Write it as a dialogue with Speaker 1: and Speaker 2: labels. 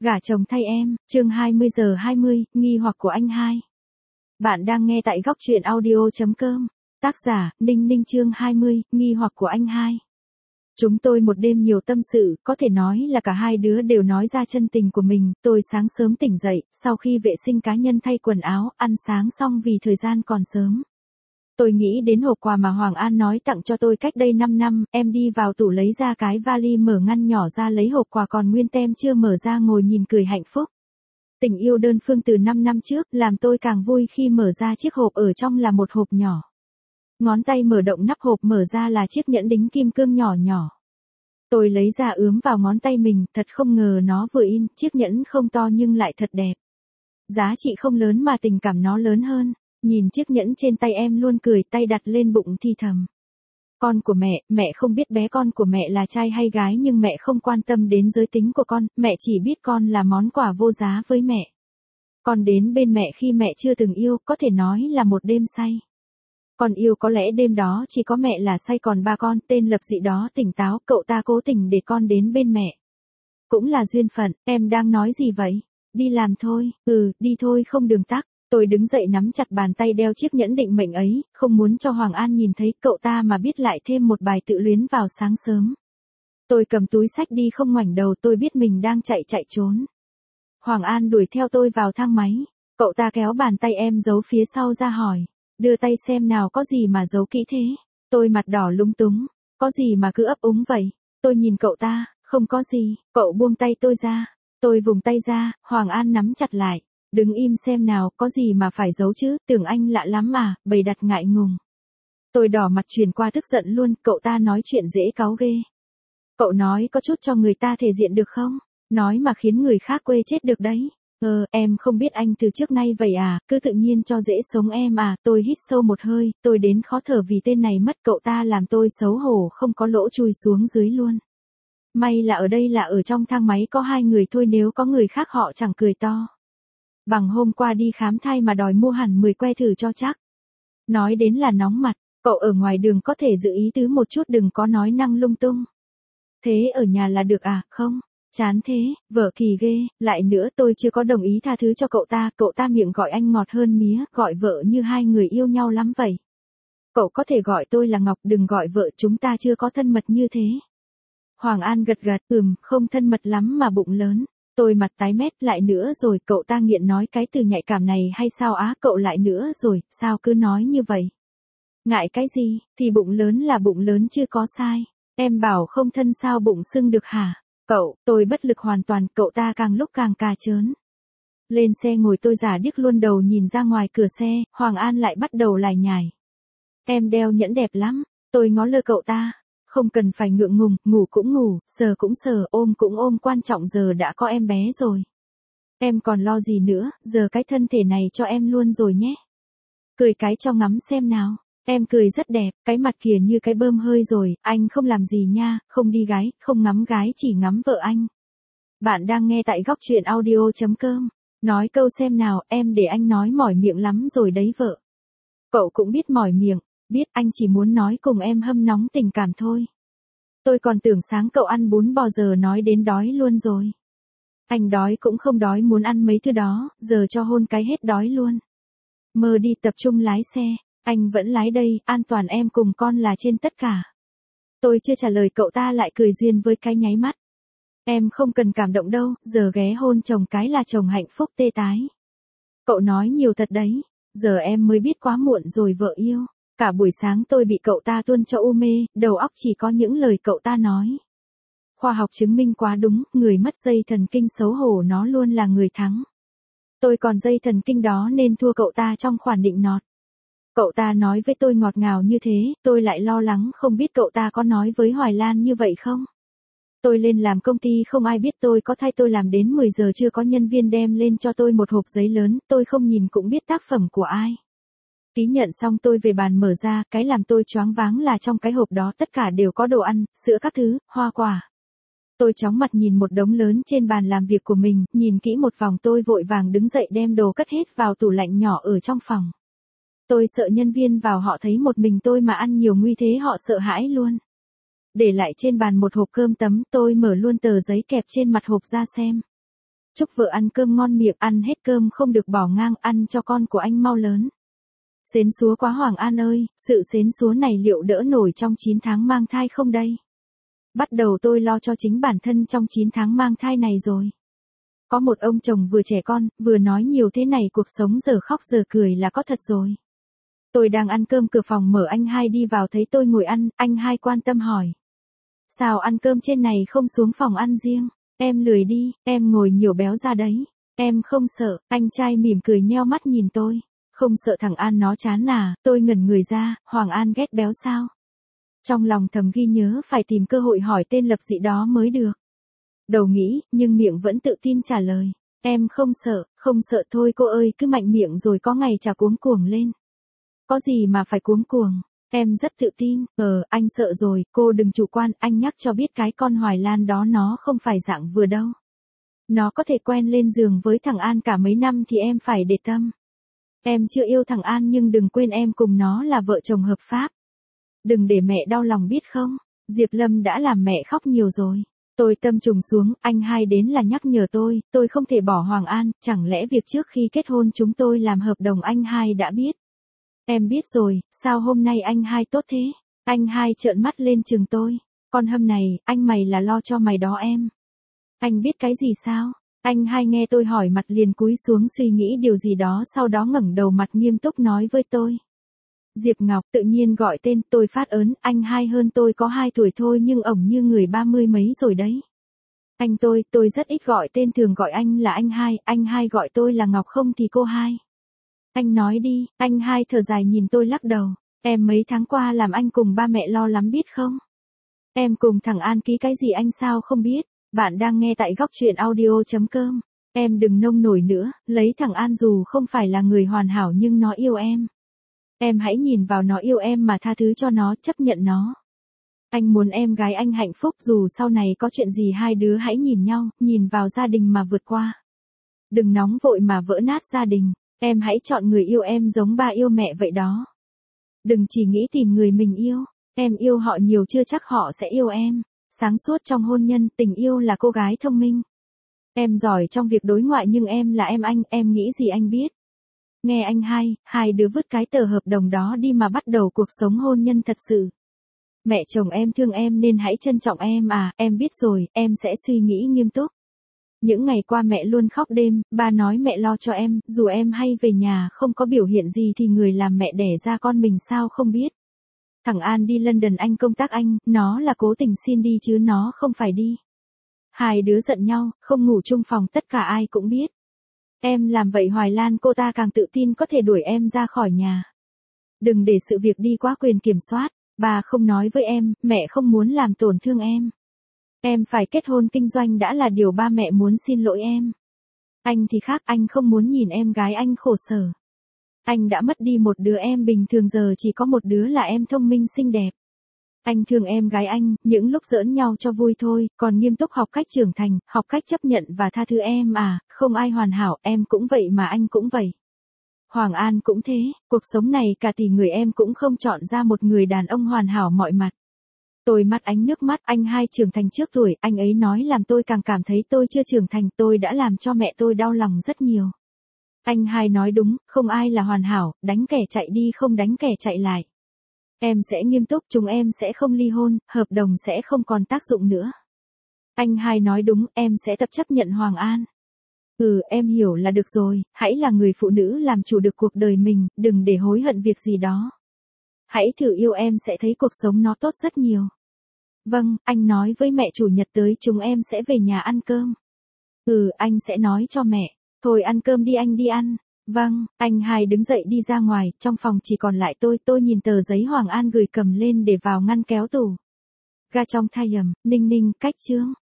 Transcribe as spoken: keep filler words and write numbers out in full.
Speaker 1: Gả chồng thay em, chương hai mươi giờ hai mươi, nghi hoặc của anh hai. Bạn đang nghe tại góc truyện audio chấm com. Tác giả, Ninh Ninh chương hai mươi, nghi hoặc của anh hai. Chúng tôi một đêm nhiều tâm sự, có thể nói là cả hai đứa đều nói ra chân tình của mình. Tôi sáng sớm tỉnh dậy, sau khi vệ sinh cá nhân thay quần áo, ăn sáng xong vì thời gian còn sớm. Tôi nghĩ đến hộp quà mà Hoàng An nói tặng cho tôi cách đây năm năm, em đi vào tủ lấy ra cái vali mở ngăn nhỏ ra lấy hộp quà còn nguyên tem chưa mở ra ngồi nhìn cười hạnh phúc. Tình yêu đơn phương từ năm năm trước làm tôi càng vui khi mở ra chiếc hộp ở trong là một hộp nhỏ. Ngón tay mở động nắp hộp mở ra là chiếc nhẫn đính kim cương nhỏ nhỏ. Tôi lấy ra ướm vào ngón tay mình, thật không ngờ nó vừa in, chiếc nhẫn không to nhưng lại thật đẹp. Giá trị không lớn mà tình cảm nó lớn hơn. Nhìn chiếc nhẫn trên tay em luôn cười, tay đặt lên bụng thì thầm. Con của mẹ, mẹ không biết bé con của mẹ là trai hay gái nhưng mẹ không quan tâm đến giới tính của con, mẹ chỉ biết con là món quà vô giá với mẹ. Con đến bên mẹ khi mẹ chưa từng yêu, có thể nói là một đêm say. Con yêu có lẽ đêm đó chỉ có mẹ là say còn ba con, tên Lập Dị đó tỉnh táo, cậu ta cố tình để con đến bên mẹ. Cũng là duyên phận, em đang nói gì vậy? Đi làm thôi, ừ, đi thôi không đường tắc. Tôi đứng dậy nắm chặt bàn tay đeo chiếc nhẫn định mệnh ấy, không muốn cho Hoàng An nhìn thấy cậu ta mà biết lại thêm một bài tự luyến vào sáng sớm. Tôi cầm túi xách đi không ngoảnh đầu, tôi biết mình đang chạy chạy trốn. Hoàng An đuổi theo tôi vào thang máy, cậu ta kéo bàn tay em giấu phía sau ra hỏi, đưa tay xem nào có gì mà giấu kỹ thế. Tôi mặt đỏ lúng túng, có gì mà cứ ấp úng vậy. Tôi nhìn cậu ta, không có gì, cậu buông tay tôi ra. Tôi vùng tay ra, Hoàng An nắm chặt lại. Đứng im xem nào, có gì mà phải giấu chứ, tưởng anh lạ lắm mà, bày đặt ngại ngùng. Tôi đỏ mặt chuyển qua tức giận luôn, cậu ta nói chuyện dễ cáu ghê. Cậu nói có chút cho người ta thể diện được không? Nói mà khiến người khác quê chết được đấy. Ờ, em không biết anh từ trước nay vậy à, cứ tự nhiên cho dễ sống em à, tôi hít sâu một hơi, tôi đến khó thở vì tên này mất cậu ta làm tôi xấu hổ không có lỗ chui xuống dưới luôn. May là ở đây là ở trong thang máy có hai người thôi nếu có người khác họ chẳng cười to. Bằng hôm qua đi khám thai mà đòi mua hẳn mười que thử cho chắc. Nói đến là nóng mặt, cậu ở ngoài đường có thể giữ ý tứ một chút đừng có nói năng lung tung. Thế ở nhà là được à, không? Chán thế, vợ kỳ ghê, lại nữa tôi chưa có đồng ý tha thứ cho cậu ta, cậu ta miệng gọi anh ngọt hơn mía, gọi vợ như hai người yêu nhau lắm vậy. Cậu có thể gọi tôi là Ngọc đừng gọi vợ chúng ta chưa có thân mật như thế. Hoàng An gật gật, ừm, không thân mật lắm mà bụng lớn. Tôi mặt tái mét lại nữa rồi, cậu ta nghiện nói cái từ nhạy cảm này hay sao á, cậu lại nữa rồi, sao cứ nói như vậy? Ngại cái gì, thì bụng lớn là bụng lớn chưa có sai. Em bảo không thân sao bụng sưng được hả? Cậu, tôi bất lực hoàn toàn, cậu ta càng lúc càng cà chớn. Lên xe ngồi tôi giả điếc luôn đầu nhìn ra ngoài cửa xe, Hoàng An lại bắt đầu lải nhải. Em đeo nhẫn đẹp lắm, tôi ngó lơ cậu ta. Không cần phải ngượng ngùng, ngủ cũng ngủ, sờ cũng sờ, ôm cũng ôm, quan trọng giờ đã có em bé rồi. Em còn lo gì nữa, giờ cái thân thể này cho em luôn rồi nhé. Cười cái cho ngắm xem nào, em cười rất đẹp, cái mặt kìa như cái bơm hơi rồi, anh không làm gì nha, không đi gái, không ngắm gái chỉ ngắm vợ anh. Bạn đang nghe tại góc truyện audio chấm com, nói câu xem nào, em để anh nói mỏi miệng lắm rồi đấy vợ. Cậu cũng biết mỏi miệng. Biết anh chỉ muốn nói cùng em hâm nóng tình cảm thôi. Tôi còn tưởng sáng cậu ăn bún bò giờ nói đến đói luôn rồi. Anh đói cũng không đói muốn ăn mấy thứ đó, giờ cho hôn cái hết đói luôn. Mơ đi tập trung lái xe, anh vẫn lái đây, an toàn em cùng con là trên tất cả. Tôi chưa trả lời cậu ta lại cười duyên với cái nháy mắt. Em không cần cảm động đâu, giờ ghé hôn chồng cái là chồng hạnh phúc tê tái. Cậu nói nhiều thật đấy, giờ em mới biết quá muộn rồi vợ yêu. Cả buổi sáng tôi bị cậu ta tuôn cho u mê, đầu óc chỉ có những lời cậu ta nói. Khoa học chứng minh quá đúng, người mất dây thần kinh xấu hổ nó luôn là người thắng. Tôi còn dây thần kinh đó nên thua cậu ta trong khoản định nọt. Cậu ta nói với tôi ngọt ngào như thế, tôi lại lo lắng không biết cậu ta có nói với Hoài Lan như vậy không. Tôi lên làm công ty không ai biết tôi có thai tôi làm đến mười giờ chưa có nhân viên đem lên cho tôi một hộp giấy lớn, tôi không nhìn cũng biết tác phẩm của ai. Ký nhận xong tôi về bàn mở ra, cái làm tôi choáng váng là trong cái hộp đó tất cả đều có đồ ăn, sữa các thứ, hoa quả. Tôi chóng mặt nhìn một đống lớn trên bàn làm việc của mình, nhìn kỹ một vòng tôi vội vàng đứng dậy đem đồ cất hết vào tủ lạnh nhỏ ở trong phòng. Tôi sợ nhân viên vào họ thấy một mình tôi mà ăn nhiều nguy thế họ sợ hãi luôn. Để lại trên bàn một hộp cơm tấm, tôi mở luôn tờ giấy kẹp trên mặt hộp ra xem. Chúc vợ ăn cơm ngon miệng, ăn hết cơm không được bỏ ngang, ăn cho con của anh mau lớn. Xến xúa quá Hoàng An ơi, sự xến xúa này liệu đỡ nổi trong chín tháng mang thai không đây? Bắt đầu tôi lo cho chính bản thân trong chín tháng mang thai này rồi. Có một ông chồng vừa trẻ con, vừa nói nhiều thế này, cuộc sống giờ khóc giờ cười là có thật rồi. Tôi đang ăn cơm, cửa phòng mở, anh hai đi vào thấy tôi ngồi ăn, anh hai quan tâm hỏi. Sao ăn cơm trên này không xuống phòng ăn riêng? Em lười đi, em ngồi nhiều béo ra đấy. Em không sợ, anh trai mỉm cười nheo mắt nhìn tôi. Không sợ thằng An nó chán à? Tôi ngẩn người ra, Hoàng An ghét béo sao? Trong lòng thầm ghi nhớ phải tìm cơ hội hỏi tên lập dị đó mới được. Đầu nghĩ, nhưng miệng vẫn tự tin trả lời. Em không sợ, không sợ thôi cô ơi, cứ mạnh miệng rồi có ngày chả cuống cuồng lên. Có gì mà phải cuống cuồng, em rất tự tin. Ờ, anh sợ rồi, cô đừng chủ quan, anh nhắc cho biết cái con Hoài Lan đó nó không phải dạng vừa đâu. Nó có thể quen lên giường với thằng An cả mấy năm thì em phải để tâm. Em chưa yêu thằng An nhưng đừng quên em cùng nó là vợ chồng hợp pháp. Đừng để mẹ đau lòng biết không, Diệp Lâm đã làm mẹ khóc nhiều rồi. Tôi tâm trùng xuống, anh hai đến là nhắc nhở tôi, tôi không thể bỏ Hoàng An, chẳng lẽ việc trước khi kết hôn chúng tôi làm hợp đồng anh hai đã biết. Em biết rồi, sao hôm nay anh hai tốt thế? Anh hai trợn mắt lên chừng tôi. Con hâm này, anh mày là lo cho mày đó em. Anh biết cái gì sao? Anh hai nghe tôi hỏi mặt liền cúi xuống suy nghĩ điều gì đó, sau đó ngẩng đầu mặt nghiêm túc nói với tôi. Diệp Ngọc, tự nhiên gọi tên, tôi phát ớn, anh hai hơn tôi có hai tuổi thôi nhưng ổng như người ba mươi mấy rồi đấy. Anh tôi, tôi rất ít gọi tên, thường gọi anh là anh hai, anh hai gọi tôi là Ngọc không thì cô hai. Anh nói đi, anh hai thở dài nhìn tôi lắc đầu, em mấy tháng qua làm anh cùng ba mẹ lo lắm biết không? Em cùng thằng An ký cái gì anh sao không biết? Bạn đang nghe tại góc truyện audio chấm com. Em đừng nông nổi nữa, lấy thằng An dù không phải là người hoàn hảo nhưng nó yêu em. Em hãy nhìn vào nó yêu em mà tha thứ cho nó, chấp nhận nó. Anh muốn em gái anh hạnh phúc, dù sau này có chuyện gì hai đứa hãy nhìn nhau, nhìn vào gia đình mà vượt qua. Đừng nóng vội mà vỡ nát gia đình. Em hãy chọn người yêu em giống ba yêu mẹ vậy đó. Đừng chỉ nghĩ tìm người mình yêu. Em yêu họ nhiều chưa chắc họ sẽ yêu em. Sáng suốt trong hôn nhân, tình yêu là cô gái thông minh. Em giỏi trong việc đối ngoại nhưng em là em anh, em nghĩ gì anh biết. Nghe anh hai, hai đứa vứt cái tờ hợp đồng đó đi mà bắt đầu cuộc sống hôn nhân thật sự. Mẹ chồng em thương em nên hãy trân trọng em à, em biết rồi, em sẽ suy nghĩ nghiêm túc. Những ngày qua mẹ luôn khóc đêm, ba nói mẹ lo cho em, dù em hay về nhà không có biểu hiện gì thì người làm mẹ đẻ ra con mình sao không biết. Thằng An đi London anh công tác anh, nó là cố tình xin đi chứ nó không phải đi. Hai đứa giận nhau, không ngủ chung phòng, tất cả ai cũng biết. Em làm vậy Hoài Lan cô ta càng tự tin có thể đuổi em ra khỏi nhà. Đừng để sự việc đi quá quyền kiểm soát, bà không nói với em, mẹ không muốn làm tổn thương em. Em phải kết hôn kinh doanh đã là điều ba mẹ muốn, xin lỗi em. Anh thì khác, anh không muốn nhìn em gái anh khổ sở. Anh đã mất đi một đứa em bình thường, giờ chỉ có một đứa là em thông minh xinh đẹp. Anh thương em gái anh, những lúc giỡn nhau cho vui thôi, còn nghiêm túc học cách trưởng thành, học cách chấp nhận và tha thứ em à, không ai hoàn hảo, em cũng vậy mà anh cũng vậy. Hoàng An cũng thế, cuộc sống này cả tỷ người em cũng không chọn ra một người đàn ông hoàn hảo mọi mặt. Tôi mắt ánh nước mắt, anh hai trưởng thành trước tuổi, anh ấy nói làm tôi càng cảm thấy tôi chưa trưởng thành, tôi đã làm cho mẹ tôi đau lòng rất nhiều. Anh hai nói đúng, không ai là hoàn hảo, đánh kẻ chạy đi không đánh kẻ chạy lại. Em sẽ nghiêm túc, chúng em sẽ không ly hôn, hợp đồng sẽ không còn tác dụng nữa. Anh hai nói đúng, em sẽ tập chấp nhận Hoàng An. Ừ, em hiểu là được rồi, hãy là người phụ nữ làm chủ được cuộc đời mình, đừng để hối hận việc gì đó. Hãy thử yêu em sẽ thấy cuộc sống nó tốt rất nhiều. Vâng, anh nói với mẹ chủ nhật tới chúng em sẽ về nhà ăn cơm. Ừ, anh sẽ nói cho mẹ. Thôi ăn cơm đi, anh đi ăn. Vâng, anh hai đứng dậy đi ra ngoài, trong phòng chỉ còn lại tôi, tôi nhìn tờ giấy Hoàng An gửi cầm lên để vào ngăn kéo tủ. Ga trong thai ầm, Ninh Ninh, cách chương.